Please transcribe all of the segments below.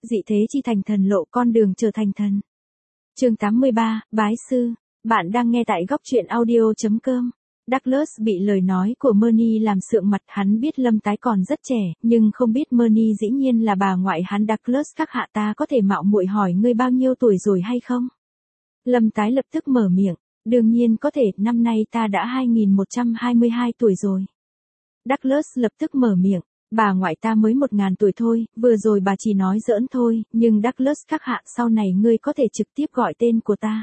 dị thế chi thành thần lộ, con đường trở thành thần. Chương 83, Bái sư. Bạn đang nghe tại góc truyện audio.com. Douglas bị lời nói của Murney làm sượng mặt, hắn biết Lâm Tái còn rất trẻ, nhưng không biết Murney dĩ nhiên là bà ngoại hắn. Douglas các hạ, ta có thể mạo muội hỏi ngươi bao nhiêu tuổi rồi hay không? Lâm Tái lập tức mở miệng, đương nhiên có thể, năm nay ta đã 2122 tuổi rồi. Douglas lập tức mở miệng, bà ngoại ta mới 1000 tuổi thôi, vừa rồi bà chỉ nói giỡn thôi, nhưng Douglas các hạ, sau này ngươi có thể trực tiếp gọi tên của ta.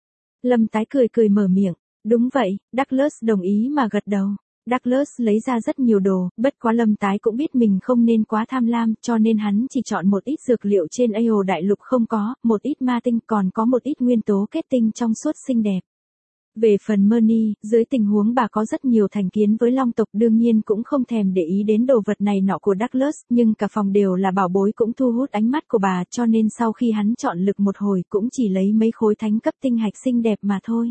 Lâm Tái cười cười mở miệng, đúng vậy, Douglas đồng ý mà gật đầu. Douglas lấy ra rất nhiều đồ, bất quá Lâm Tái cũng biết mình không nên quá tham lam, cho nên hắn chỉ chọn một ít dược liệu trên AO đại lục không có, một ít ma tinh, còn có một ít nguyên tố kết tinh trong suốt xinh đẹp. Về phần Murney, dưới tình huống bà có rất nhiều thành kiến với Long tộc, đương nhiên cũng không thèm để ý đến đồ vật này nọ của Douglas, nhưng cả phòng đều là bảo bối cũng thu hút ánh mắt của bà, cho nên sau khi hắn chọn lực một hồi cũng chỉ lấy mấy khối thánh cấp tinh hạch xinh đẹp mà thôi.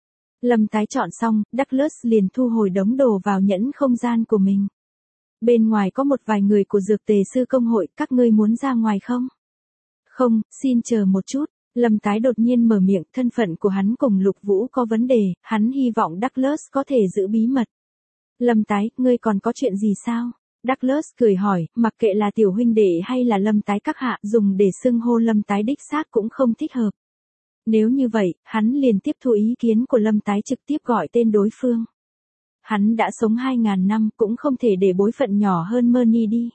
Lâm Tái chọn xong, Douglas liền thu hồi đống đồ vào nhẫn không gian của mình. Bên ngoài có một vài người của Dược Tề Sư Công hội, các ngươi muốn ra ngoài không? Không, xin chờ một chút. Lâm Tái đột nhiên mở miệng, thân phận của hắn cùng Lục Vũ có vấn đề, hắn hy vọng Douglas có thể giữ bí mật. Lâm Tái, ngươi còn có chuyện gì sao? Douglas cười hỏi, mặc kệ là tiểu huynh đệ hay là Lâm Tái các hạ, dùng để xưng hô Lâm Tái đích xác cũng không thích hợp. Nếu như vậy, hắn liền tiếp thu ý kiến của Lâm Tái, trực tiếp gọi tên đối phương. Hắn đã sống 2000 năm, cũng không thể để bối phận nhỏ hơn Murney đi.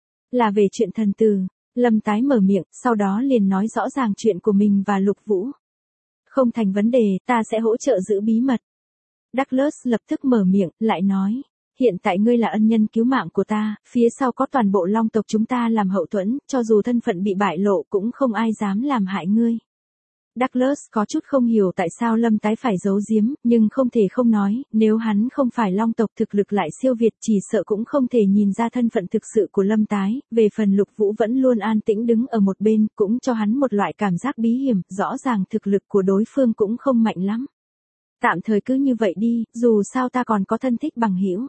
Là về chuyện thần tử. Lâm Tái mở miệng, sau đó liền nói rõ ràng chuyện của mình và Lục Vũ. Không thành vấn đề, ta sẽ hỗ trợ giữ bí mật. Douglas lập tức mở miệng, lại nói, hiện tại ngươi là ân nhân cứu mạng của ta, phía sau có toàn bộ Long tộc chúng ta làm hậu thuẫn, cho dù thân phận bị bại lộ cũng không ai dám làm hại ngươi. Douglas có chút không hiểu tại sao Lâm Tái phải giấu giếm, nhưng không thể không nói, nếu hắn không phải Long tộc thực lực lại siêu việt, chỉ sợ cũng không thể nhìn ra thân phận thực sự của Lâm Tái. Về phần Lục Vũ vẫn luôn an tĩnh đứng ở một bên, cũng cho hắn một loại cảm giác bí hiểm, rõ ràng thực lực của đối phương cũng không mạnh lắm. Tạm thời cứ như vậy đi, dù sao ta còn có thân thích bằng hữu.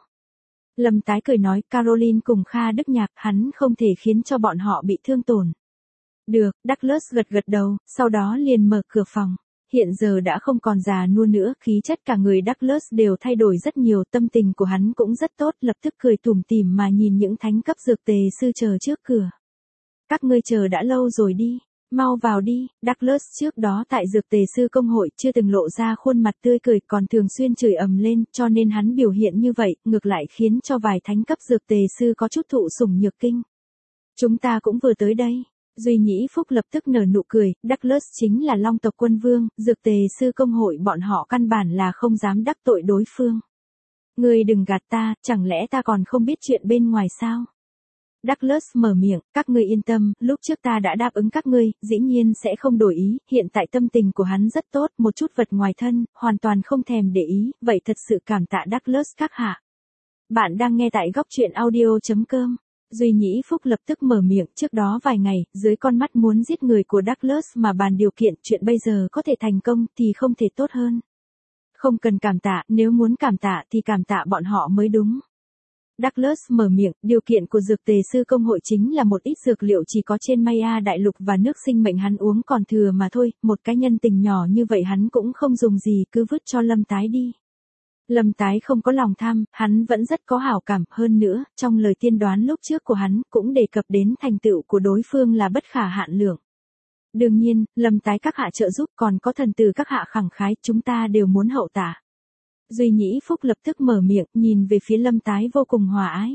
Lâm Tái cười nói, Caroline cùng Kha Đức Nhạc, hắn không thể khiến cho bọn họ bị thương tổn. Được, Douglas gật gật đầu, sau đó liền mở cửa phòng. Hiện giờ đã không còn già nua nữa, khí chất cả người Douglas đều thay đổi rất nhiều, tâm tình của hắn cũng rất tốt, lập tức cười tủm tỉm mà nhìn những thánh cấp dược tề sư chờ trước cửa. Các ngươi chờ đã lâu rồi đi, mau vào đi. Douglas trước đó tại Dược Tề Sư Công hội chưa từng lộ ra khuôn mặt tươi cười, còn thường xuyên chửi ầm lên, cho nên hắn biểu hiện như vậy, ngược lại khiến cho vài thánh cấp dược tề sư có chút thụ sủng nhược kinh. Chúng ta cũng vừa tới đây. Duy Nhĩ Phúc lập tức nở nụ cười, Douglas chính là Long tộc quân vương, Dược Tề Sư Công hội bọn họ căn bản là không dám đắc tội đối phương. Ngươi đừng gạt ta, chẳng lẽ ta còn không biết chuyện bên ngoài sao? Douglas mở miệng, các ngươi yên tâm, lúc trước ta đã đáp ứng các ngươi, dĩ nhiên sẽ không đổi ý, hiện tại tâm tình của hắn rất tốt, một chút vật ngoài thân, hoàn toàn không thèm để ý, vậy thật sự cảm tạ Douglas các hạ. Bạn đang nghe tại góc truyện audio.com. Duy Nhĩ Phúc lập tức mở miệng, trước đó vài ngày, dưới con mắt muốn giết người của Douglas mà bàn điều kiện, chuyện bây giờ có thể thành công thì không thể tốt hơn. Không cần cảm tạ, nếu muốn cảm tạ thì cảm tạ bọn họ mới đúng. Douglas mở miệng, điều kiện của Dược Tề Sư Công hội chính là một ít dược liệu chỉ có trên Maya đại lục và nước sinh mệnh hắn uống còn thừa mà thôi, một cái nhân tình nhỏ như vậy hắn cũng không dùng gì, cứ vứt cho Lâm Tái đi. Lâm Tái không có lòng tham, hắn vẫn rất có hảo cảm, hơn nữa, trong lời tiên đoán lúc trước của hắn cũng đề cập đến thành tựu của đối phương là bất khả hạn lượng. Đương nhiên, Lâm Tái các hạ trợ giúp, còn có thần tử các hạ khẳng khái, chúng ta đều muốn hậu tạ. Duy Nhĩ Phúc lập tức mở miệng, nhìn về phía Lâm Tái vô cùng hòa ái.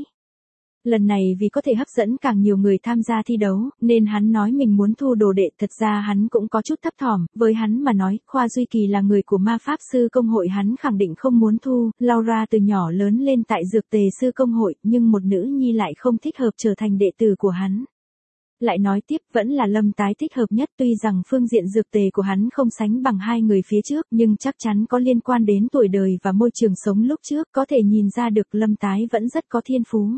Lần này vì có thể hấp dẫn càng nhiều người tham gia thi đấu, nên hắn nói mình muốn thu đồ đệ, thật ra hắn cũng có chút thấp thỏm, với hắn mà nói, Khoa Duy Kỳ là người của ma pháp sư công hội hắn khẳng định không muốn thu, Laura từ nhỏ lớn lên tại Dược Tề Sư Công hội, nhưng một nữ nhi lại không thích hợp trở thành đệ tử của hắn. Lại nói tiếp, vẫn là Lâm Tái thích hợp nhất, tuy rằng phương diện dược tề của hắn không sánh bằng hai người phía trước, nhưng chắc chắn có liên quan đến tuổi đời và môi trường sống lúc trước, có thể nhìn ra được Lâm Tái vẫn rất có thiên phú.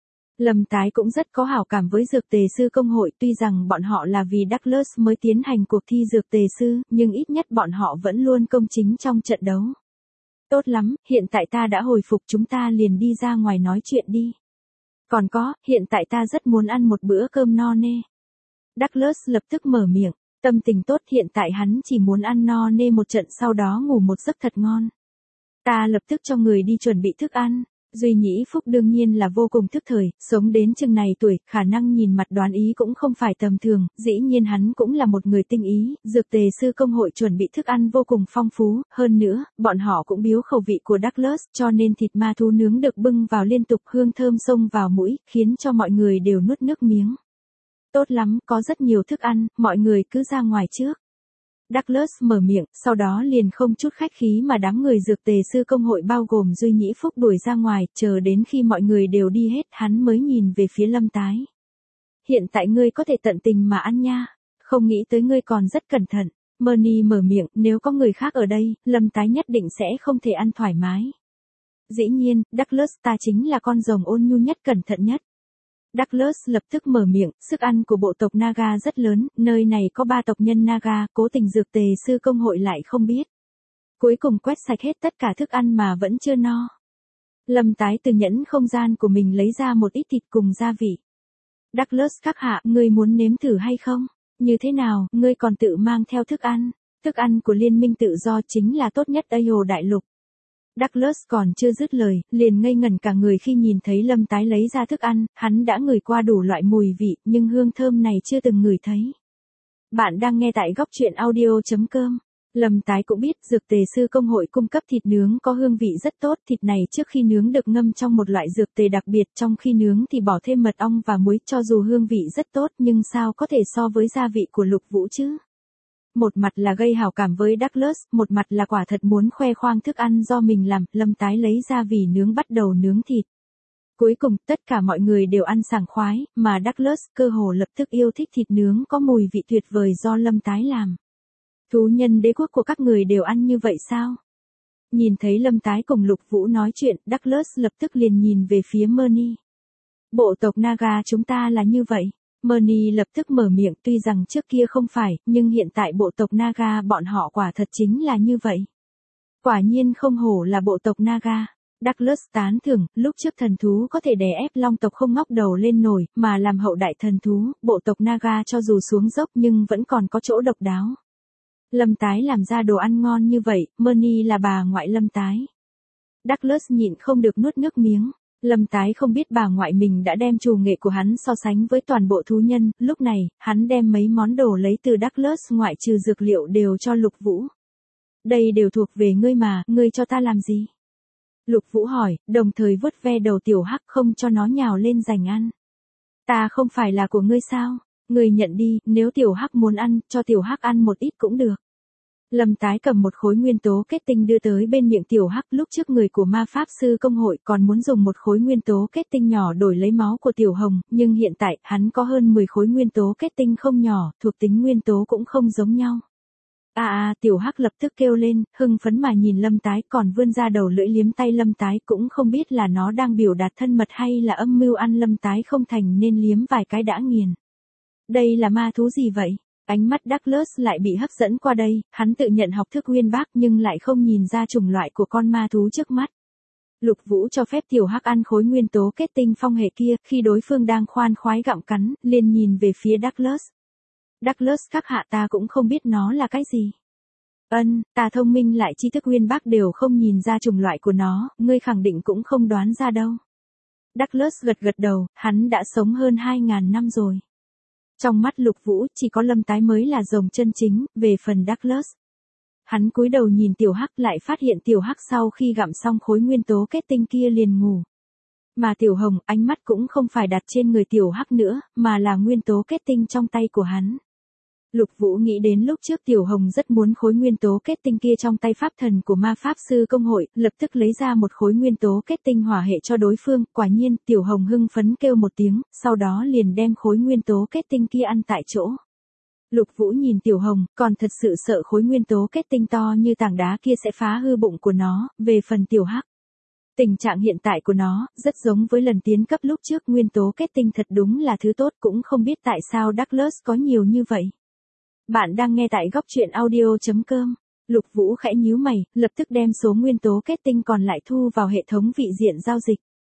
Lâm Tái cũng rất có hảo cảm với Dược Tề Sư Công hội, tuy rằng bọn họ là vì Douglas mới tiến hành cuộc thi Dược Tề Sư, nhưng ít nhất bọn họ vẫn luôn công chính trong trận đấu. Tốt lắm, hiện tại ta đã hồi phục, chúng ta liền đi ra ngoài nói chuyện đi. Còn có, hiện tại ta rất muốn ăn một bữa cơm no nê. Douglas lập tức mở miệng, tâm tình tốt, hiện tại hắn chỉ muốn ăn no nê một trận sau đó ngủ một giấc thật ngon. Ta lập tức cho người đi chuẩn bị thức ăn. Duy Nhĩ Phúc đương nhiên là vô cùng thức thời, sống đến chừng này tuổi, khả năng nhìn mặt đoán ý cũng không phải tầm thường, dĩ nhiên hắn cũng là một người tinh ý, dược tề sư công hội chuẩn bị thức ăn vô cùng phong phú, hơn nữa, bọn họ cũng biếu khẩu vị của Douglas, cho nên thịt ma thú nướng được bưng vào liên tục hương thơm xông vào mũi, khiến cho mọi người đều nuốt nước miếng. Tốt lắm, có rất nhiều thức ăn, mọi người cứ ra ngoài trước. Douglas mở miệng, sau đó liền không chút khách khí mà đám người dược tề sư công hội bao gồm Duy Nhĩ Phúc đuổi ra ngoài, chờ đến khi mọi người đều đi hết, hắn mới nhìn về phía Lâm Tái. Hiện tại ngươi có thể tận tình mà ăn nha, không nghĩ tới ngươi còn rất cẩn thận. Murney mở miệng, nếu có người khác ở đây, Lâm Tái nhất định sẽ không thể ăn thoải mái. Dĩ nhiên, Douglas, ta chính là con rồng ôn nhu nhất, cẩn thận nhất. Douglas lập tức mở miệng, sức ăn của bộ tộc Naga rất lớn, nơi này có 3 tộc nhân Naga, cố tình dược tề sư công hội lại không biết. Cuối cùng quét sạch hết tất cả thức ăn mà vẫn chưa no. Lâm Tái từ nhẫn không gian của mình lấy ra một ít thịt cùng gia vị. Douglas các hạ, ngươi muốn nếm thử hay không? Như thế nào, ngươi còn tự mang theo thức ăn của liên minh tự do chính là tốt nhất Ayo đại lục. Douglas còn chưa dứt lời, liền ngây ngẩn cả người khi nhìn thấy Lâm Tái lấy ra thức ăn, hắn đã ngửi qua đủ loại mùi vị, nhưng hương thơm này chưa từng ngửi thấy. Bạn đang nghe tại góc truyện audio.com. Lâm Tái cũng biết dược tề sư công hội cung cấp thịt nướng có hương vị rất tốt, thịt này trước khi nướng được ngâm trong một loại dược tề đặc biệt, trong khi nướng thì bỏ thêm mật ong và muối, cho dù hương vị rất tốt nhưng sao có thể so với gia vị của Lục Vũ chứ? Một mặt là gây hảo cảm với Douglas, một mặt là quả thật muốn khoe khoang thức ăn do mình làm, Lâm Tái lấy ra vỉ nướng bắt đầu nướng thịt. Cuối cùng, tất cả mọi người đều ăn sảng khoái, mà Douglas cơ hồ lập tức yêu thích thịt nướng có mùi vị tuyệt vời do Lâm Tái làm. Thú nhân đế quốc của các người đều ăn như vậy sao? Nhìn thấy Lâm Tái cùng Lục Vũ nói chuyện, Douglas lập tức liền nhìn về phía Murney. Bộ tộc Naga chúng ta là như vậy. Murney lập tức mở miệng, tuy rằng trước kia không phải, nhưng hiện tại bộ tộc Naga bọn họ quả thật chính là như vậy. Quả nhiên không hổ là bộ tộc Naga. Douglas tán thưởng, lúc trước thần thú có thể đè ép long tộc không ngóc đầu lên nổi, mà làm hậu đại thần thú, bộ tộc Naga cho dù xuống dốc nhưng vẫn còn có chỗ độc đáo. Lâm Tái làm ra đồ ăn ngon như vậy, Murney là bà ngoại Lâm Tái. Douglas nhịn không được nuốt nước miếng. Lâm Tái không biết bà ngoại mình đã đem trù nghệ của hắn so sánh với toàn bộ thú nhân, lúc này, hắn đem mấy món đồ lấy từ Douglas ngoại trừ dược liệu đều cho Lục Vũ. Đây đều thuộc về ngươi mà, ngươi cho ta làm gì? Lục Vũ hỏi, đồng thời vuốt ve đầu tiểu hắc không cho nó nhào lên giành ăn. Ta không phải là của ngươi sao? Ngươi nhận đi, nếu tiểu hắc muốn ăn, cho tiểu hắc ăn một ít cũng được. Lâm Tái cầm một khối nguyên tố kết tinh đưa tới bên miệng tiểu hắc, lúc trước người của ma pháp sư công hội còn muốn dùng một khối nguyên tố kết tinh nhỏ đổi lấy máu của tiểu hồng, nhưng hiện tại, hắn có hơn 10 khối nguyên tố kết tinh không nhỏ, thuộc tính nguyên tố cũng không giống nhau. Tiểu hắc lập tức kêu lên, hưng phấn mà nhìn Lâm Tái, còn vươn ra đầu lưỡi liếm tay Lâm Tái, cũng không biết là nó đang biểu đạt thân mật hay là âm mưu ăn Lâm Tái không thành nên liếm vài cái đã nghiền. Đây là ma thú gì vậy? Ánh mắt Douglas lại bị hấp dẫn qua đây, hắn tự nhận học thức uyên bác nhưng lại không nhìn ra chủng loại của con ma thú trước mắt. Lục Vũ cho phép tiểu hắc ăn khối nguyên tố kết tinh phong hệ kia, khi đối phương đang khoan khoái gặm cắn, liền nhìn về phía Douglas. Douglas các hạ, ta cũng không biết nó là cái gì. Ta thông minh lại tri thức uyên bác đều không nhìn ra chủng loại của nó, ngươi khẳng định cũng không đoán ra đâu. Douglas gật gật đầu, hắn đã sống hơn 2.000 năm rồi. Trong mắt Lục Vũ, chỉ có Lâm Tái mới là rồng chân chính, về phần Douglas. Hắn cúi đầu nhìn tiểu hắc, lại phát hiện tiểu hắc sau khi gặm xong khối nguyên tố kết tinh kia liền ngủ. Mà tiểu hồng, ánh mắt cũng không phải đặt trên người tiểu hắc nữa, mà là nguyên tố kết tinh trong tay của hắn. Lục Vũ nghĩ đến lúc trước tiểu hồng rất muốn khối nguyên tố kết tinh kia trong tay pháp thần của ma pháp sư công hội, lập tức lấy ra một khối nguyên tố kết tinh hỏa hệ cho đối phương, quả nhiên, tiểu hồng hưng phấn kêu một tiếng, sau đó liền đem khối nguyên tố kết tinh kia ăn tại chỗ. Lục Vũ nhìn tiểu hồng, còn thật sự sợ khối nguyên tố kết tinh to như tảng đá kia sẽ phá hư bụng của nó, về phần tiểu hắc. Tình trạng hiện tại của nó, rất giống với lần tiến cấp lúc trước, nguyên tố kết tinh thật đúng là thứ tốt, cũng không biết tại sao Douglas có nhiều như vậy. Bạn đang nghe tại góc truyện audio.com. Lục Vũ khẽ nhíu mày, lập tức đem số nguyên tố kết tinh còn lại thu vào hệ thống vị diện giao dịch.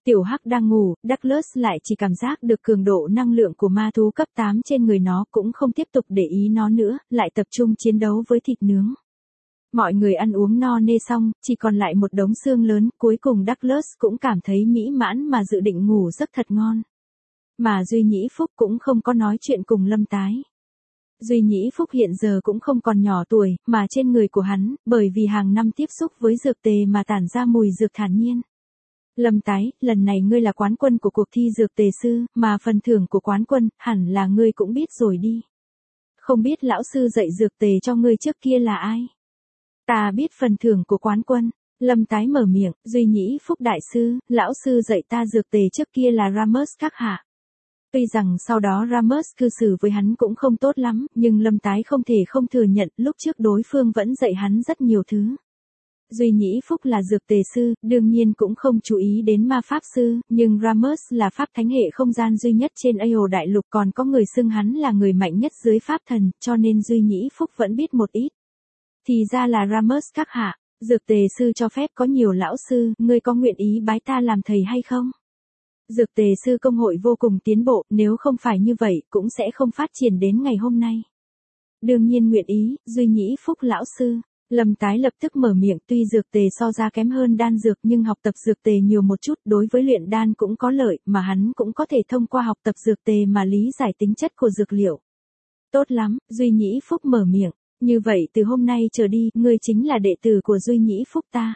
Tiểu Hắc đang ngủ, Douglas lại chỉ cảm giác được cường độ năng lượng của ma thú cấp 8 trên người nó, cũng không tiếp tục để ý nó nữa, lại tập trung chiến đấu với thịt nướng. Mọi người ăn uống no nê xong, chỉ còn lại một đống xương lớn, cuối cùng Douglas cũng cảm thấy mỹ mãn mà dự định ngủ giấc thật ngon. Mà Duy Nhĩ Phúc cũng không có nói chuyện cùng Lâm Tái. Duy Nhĩ Phúc hiện giờ cũng không còn nhỏ tuổi, mà trên người của hắn, bởi vì hàng năm tiếp xúc với dược tề mà tản ra mùi dược thản nhiên. Lâm Tái, lần này ngươi là quán quân của cuộc thi dược tề sư, mà phần thưởng của quán quân, hẳn là ngươi cũng biết rồi đi. Không biết lão sư dạy dược tề cho ngươi trước kia là ai? Ta biết phần thưởng của quán quân. Lâm Tái mở miệng, Duy Nhĩ Phúc đại sư, lão sư dạy ta dược tề trước kia là Ramos các hạ. Tuy rằng sau đó Ramos cư xử với hắn cũng không tốt lắm, nhưng Lâm Tái không thể không thừa nhận lúc trước đối phương vẫn dạy hắn rất nhiều thứ. Duy Nhĩ Phúc là dược tề sư, đương nhiên cũng không chú ý đến ma pháp sư, nhưng Ramos là pháp thánh hệ không gian duy nhất trên AO đại lục, còn có người xưng hắn là người mạnh nhất dưới pháp thần, cho nên Duy Nhĩ Phúc vẫn biết một ít. Thì ra là Ramos các hạ, dược tề sư cho phép có nhiều lão sư, ngươi có nguyện ý bái ta làm thầy hay không? Dược tề sư công hội vô cùng tiến bộ, nếu không phải như vậy, cũng sẽ không phát triển đến ngày hôm nay. Đương nhiên nguyện ý, Duy Nhĩ Phúc lão sư. Lâm Tái lập tức mở miệng, tuy dược tề so ra kém hơn đan dược nhưng học tập dược tề nhiều một chút, đối với luyện đan cũng có lợi, mà hắn cũng có thể thông qua học tập dược tề mà lý giải tính chất của dược liệu. Tốt lắm, Duy Nhĩ Phúc mở miệng, như vậy từ hôm nay trở đi, ngươi chính là đệ tử của Duy Nhĩ Phúc ta.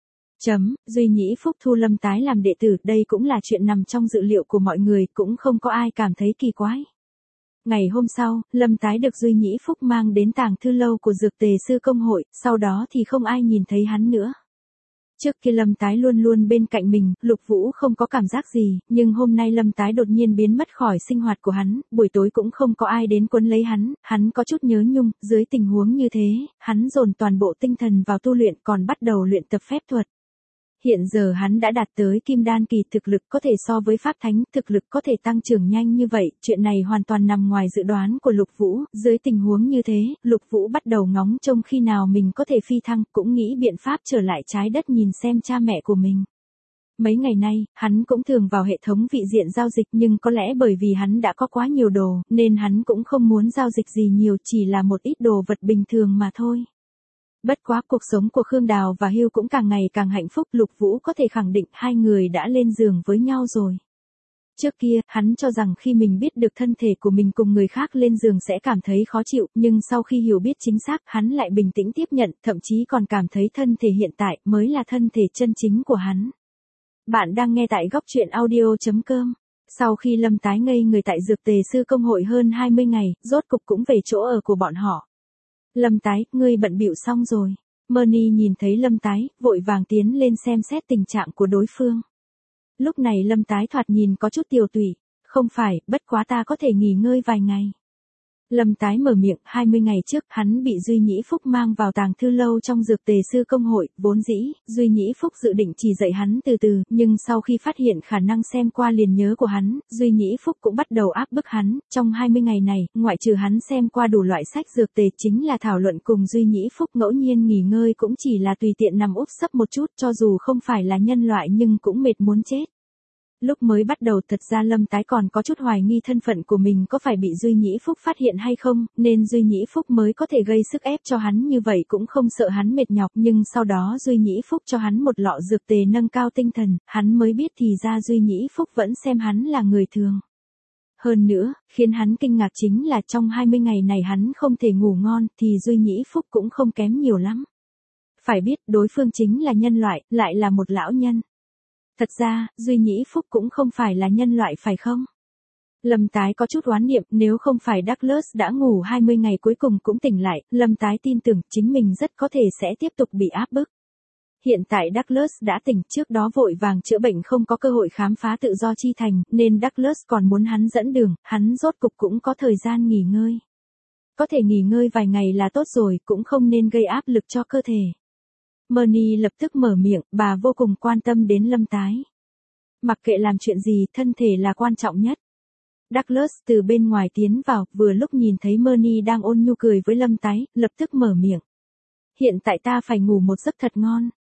Duy Nhĩ Phúc thu Lâm Tái làm đệ tử, đây cũng là chuyện nằm trong dự liệu của mọi người, cũng không có ai cảm thấy kỳ quái. Ngày hôm sau, Lâm Tái được Duy Nhĩ Phúc mang đến tàng thư lâu của dược tề sư công hội, sau đó thì không ai nhìn thấy hắn nữa. Trước kia Lâm Tái luôn luôn bên cạnh mình, Lục Vũ không có cảm giác gì, nhưng hôm nay Lâm Tái đột nhiên biến mất khỏi sinh hoạt của hắn, buổi tối cũng không có ai đến quấn lấy hắn có chút nhớ nhung, dưới tình huống như thế, hắn dồn toàn bộ tinh thần vào tu luyện, còn bắt đầu luyện tập phép thuật. Hiện giờ hắn đã đạt tới kim đan kỳ, thực lực có thể so với pháp thánh, thực lực có thể tăng trưởng nhanh như vậy, chuyện này hoàn toàn nằm ngoài dự đoán của Lục Vũ, dưới tình huống như thế, Lục Vũ bắt đầu ngóng trông khi nào mình có thể phi thăng, cũng nghĩ biện pháp trở lại trái đất nhìn xem cha mẹ của mình. Mấy ngày nay, hắn cũng thường vào hệ thống vị diện giao dịch, nhưng có lẽ bởi vì hắn đã có quá nhiều đồ, nên hắn cũng không muốn giao dịch gì nhiều, chỉ là một ít đồ vật bình thường mà thôi. Bất quá cuộc sống của Khương Đào và Hưu cũng càng ngày càng hạnh phúc, Lục Vũ có thể khẳng định hai người đã lên giường với nhau rồi. Trước kia, hắn cho rằng khi mình biết được thân thể của mình cùng người khác lên giường sẽ cảm thấy khó chịu, nhưng sau khi hiểu biết chính xác, hắn lại bình tĩnh tiếp nhận, thậm chí còn cảm thấy thân thể hiện tại mới là thân thể chân chính của hắn. Bạn đang nghe tại góc truyện audio.com. Sau khi Lâm Tái ngây người tại dược tề sư công hội hơn 20 ngày, rốt cục cũng về chỗ ở của bọn họ. Lâm Tái, ngươi bận bịu xong rồi. Murney nhìn thấy Lâm Tái, vội vàng tiến lên xem xét tình trạng của đối phương. Lúc này Lâm Tái thoạt nhìn có chút tiều tụy. Không phải, bất quá ta có thể nghỉ ngơi vài ngày. Lâm Tái mở miệng, 20 ngày trước, hắn bị Duy Nhĩ Phúc mang vào tàng thư lâu trong dược tề sư công hội, vốn dĩ, Duy Nhĩ Phúc dự định chỉ dạy hắn từ từ, nhưng sau khi phát hiện khả năng xem qua liền nhớ của hắn, Duy Nhĩ Phúc cũng bắt đầu áp bức hắn, trong 20 ngày này, ngoại trừ hắn xem qua đủ loại sách dược tề chính là thảo luận cùng Duy Nhĩ Phúc, ngẫu nhiên nghỉ ngơi cũng chỉ là tùy tiện nằm úp sấp một chút, cho dù không phải là nhân loại nhưng cũng mệt muốn chết. Lúc mới bắt đầu thật ra Lâm Tái còn có chút hoài nghi thân phận của mình có phải bị Duy Nhĩ Phúc phát hiện hay không, nên Duy Nhĩ Phúc mới có thể gây sức ép cho hắn như vậy, cũng không sợ hắn mệt nhọc, nhưng sau đó Duy Nhĩ Phúc cho hắn một lọ dược tề nâng cao tinh thần, hắn mới biết thì ra Duy Nhĩ Phúc vẫn xem hắn là người thường. Hơn nữa, khiến hắn kinh ngạc chính là trong 20 ngày này hắn không thể ngủ ngon, thì Duy Nhĩ Phúc cũng không kém nhiều lắm. Phải biết đối phương chính là nhân loại, lại là một lão nhân. Thật ra, Duy Nhĩ Phúc cũng không phải là nhân loại phải không? Lâm Tái có chút oán niệm, nếu không phải Douglas đã ngủ 20 ngày cuối cùng cũng tỉnh lại, Lâm Tái tin tưởng chính mình rất có thể sẽ tiếp tục bị áp bức. Hiện tại Douglas đã tỉnh, trước đó vội vàng chữa bệnh không có cơ hội khám phá tự do chi thành, nên Douglas còn muốn hắn dẫn đường, hắn rốt cục cũng có thời gian nghỉ ngơi. Có thể nghỉ ngơi vài ngày là tốt rồi, cũng không nên gây áp lực cho cơ thể. Murney lập tức mở miệng, bà vô cùng quan tâm đến Lâm Tái. Mặc kệ làm chuyện gì, thân thể là quan trọng nhất. Douglas từ bên ngoài tiến vào, vừa lúc nhìn thấy Murney đang ôn nhu cười với Lâm Tái, lập tức mở miệng. Hiện tại ta phải ngủ một giấc thật ngon.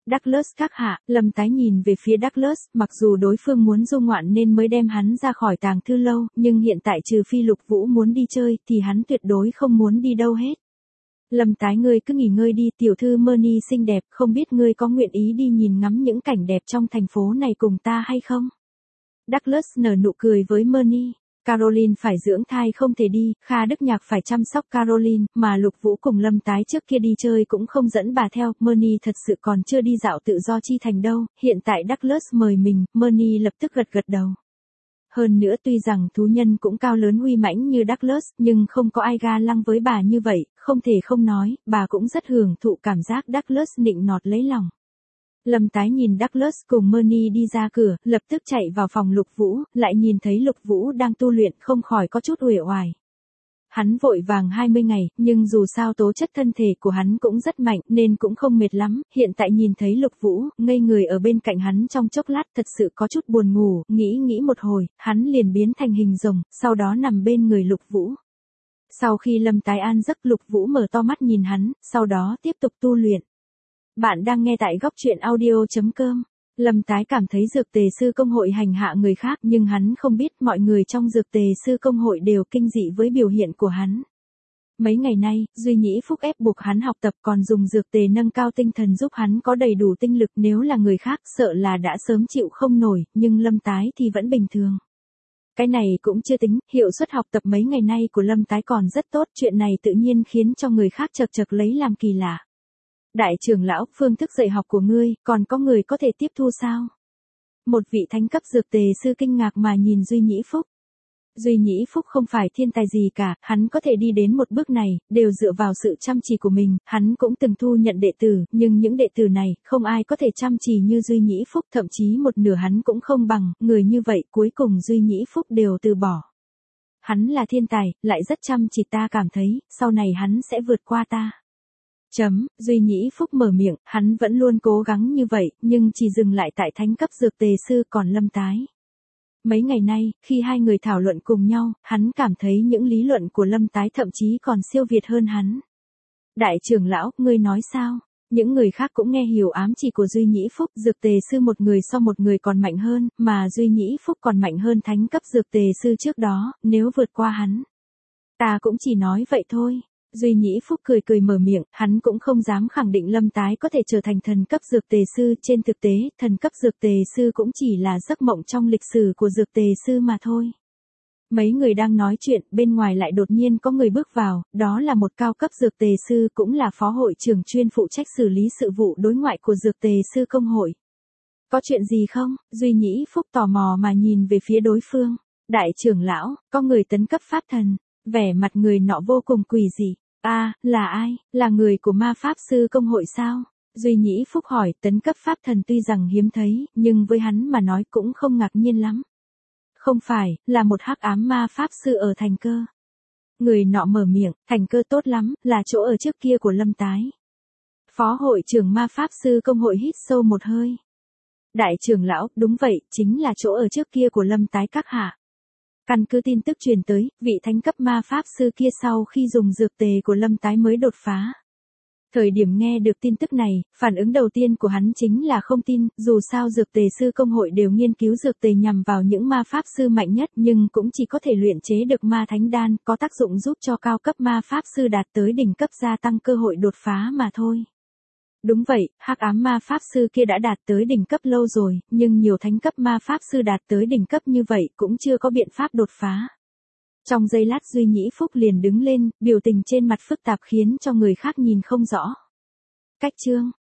Douglas các hạ, Lâm Tái nhìn về phía Douglas, mặc dù đối phương muốn du ngoạn nên mới đem hắn ra khỏi tàng thư lâu, nhưng hiện tại trừ phi Lục Vũ muốn đi chơi, thì hắn tuyệt đối không muốn đi đâu hết. Lâm Tái ngươi cứ nghỉ ngơi đi, tiểu thư Murney xinh đẹp, không biết ngươi có nguyện ý đi nhìn ngắm những cảnh đẹp trong thành phố này cùng ta hay không? Douglas nở nụ cười với Murney. Caroline phải dưỡng thai không thể đi, Kha Đức Nhạc phải chăm sóc Caroline, mà Lục Vũ cùng Lâm Tái trước kia đi chơi cũng không dẫn bà theo, Murney thật sự còn chưa đi dạo tự do chi thành đâu, hiện tại Douglas mời mình, Murney lập tức gật gật đầu. Hơn nữa tuy rằng thú nhân cũng cao lớn uy mãnh như Douglas, nhưng không có ai ga lăng với bà như vậy, không thể không nói, bà cũng rất hưởng thụ cảm giác Douglas nịnh nọt lấy lòng. Lâm Tái nhìn Douglas cùng Murney đi ra cửa, lập tức chạy vào phòng Lục Vũ, lại nhìn thấy Lục Vũ đang tu luyện không khỏi có chút uể oải. Hắn vội vàng 20 ngày, nhưng dù sao tố chất thân thể của hắn cũng rất mạnh nên cũng không mệt lắm, hiện tại nhìn thấy Lục Vũ, ngây người ở bên cạnh hắn trong chốc lát thật sự có chút buồn ngủ, nghĩ một hồi, hắn liền biến thành hình rồng, sau đó nằm bên người Lục Vũ. Sau khi Lâm Tái an giấc Lục Vũ mở to mắt nhìn hắn, sau đó tiếp tục tu luyện. Bạn đang nghe tại góc truyện audio.com. Lâm Tái cảm thấy dược tề sư công hội hành hạ người khác nhưng hắn không biết mọi người trong dược tề sư công hội đều kinh dị với biểu hiện của hắn. Mấy ngày nay, Duy Nhĩ Phúc ép buộc hắn học tập còn dùng dược tề nâng cao tinh thần giúp hắn có đầy đủ tinh lực, nếu là người khác sợ là đã sớm chịu không nổi, nhưng Lâm Tái thì vẫn bình thường. Cái này cũng chưa tính, hiệu suất học tập mấy ngày nay của Lâm Tái còn rất tốt, chuyện này tự nhiên khiến cho người khác chật chật lấy làm kỳ lạ. Đại trưởng lão, phương thức dạy học của ngươi, còn có người có thể tiếp thu sao? Một vị thánh cấp dược tề sư kinh ngạc mà nhìn Duy Nhĩ Phúc. Duy Nhĩ Phúc không phải thiên tài gì cả, hắn có thể đi đến một bước này, đều dựa vào sự chăm chỉ của mình, hắn cũng từng thu nhận đệ tử, nhưng những đệ tử này, không ai có thể chăm chỉ như Duy Nhĩ Phúc, thậm chí một nửa hắn cũng không bằng, người như vậy cuối cùng Duy Nhĩ Phúc đều từ bỏ. Hắn là thiên tài, lại rất chăm chỉ, ta cảm thấy, sau này hắn sẽ vượt qua ta. Duy Nhĩ Phúc mở miệng, hắn vẫn luôn cố gắng như vậy, nhưng chỉ dừng lại tại thánh cấp dược tề sư, còn Lâm Tái. Mấy ngày nay, khi hai người thảo luận cùng nhau, hắn cảm thấy những lý luận của Lâm Tái thậm chí còn siêu việt hơn hắn. Đại trưởng lão, ngươi nói sao? Những người khác cũng nghe hiểu ám chỉ của Duy Nhĩ Phúc, dược tề sư một người so một người còn mạnh hơn, mà Duy Nhĩ Phúc còn mạnh hơn thánh cấp dược tề sư trước đó, nếu vượt qua hắn. Ta cũng chỉ nói vậy thôi. Duy Nhĩ Phúc cười cười mở miệng, hắn cũng không dám khẳng định Lâm Tái có thể trở thành thần cấp dược tề sư, trên thực tế, thần cấp dược tề sư cũng chỉ là giấc mộng trong lịch sử của dược tề sư mà thôi. Mấy người đang nói chuyện, bên ngoài lại đột nhiên có người bước vào, đó là một cao cấp dược tề sư cũng là phó hội trưởng chuyên phụ trách xử lý sự vụ đối ngoại của dược tề sư công hội. Có chuyện gì không? Duy Nhĩ Phúc tò mò mà nhìn về phía đối phương. Đại trưởng lão, có người tấn cấp pháp thần, vẻ mặt người nọ vô cùng quỷ dị. Là ai? Là người của ma pháp sư công hội sao? Duy Nhĩ Phúc hỏi, tấn cấp pháp thần tuy rằng hiếm thấy, nhưng với hắn mà nói cũng không ngạc nhiên lắm. Không phải, là một hắc ám ma pháp sư ở thành cơ. Người nọ mở miệng, thành cơ tốt lắm, là chỗ ở trước kia của Lâm Tái. Phó hội trưởng ma pháp sư công hội hít sâu một hơi. Đại trưởng lão, đúng vậy, chính là chỗ ở trước kia của Lâm Tái các hạ. Căn cứ tin tức truyền tới, vị thánh cấp ma pháp sư kia sau khi dùng dược tề của Lâm Tái mới đột phá. Thời điểm nghe được tin tức này, phản ứng đầu tiên của hắn chính là không tin, dù sao dược tề sư công hội đều nghiên cứu dược tề nhằm vào những ma pháp sư mạnh nhất nhưng cũng chỉ có thể luyện chế được ma thánh đan, có tác dụng giúp cho cao cấp ma pháp sư đạt tới đỉnh cấp gia tăng cơ hội đột phá mà thôi. Đúng vậy, hắc ám ma pháp sư kia đã đạt tới đỉnh cấp lâu rồi, nhưng nhiều thánh cấp ma pháp sư đạt tới đỉnh cấp như vậy cũng chưa có biện pháp đột phá. Trong giây lát Duy Nhĩ Phúc liền đứng lên, biểu tình trên mặt phức tạp khiến cho người khác nhìn không rõ. Cách chương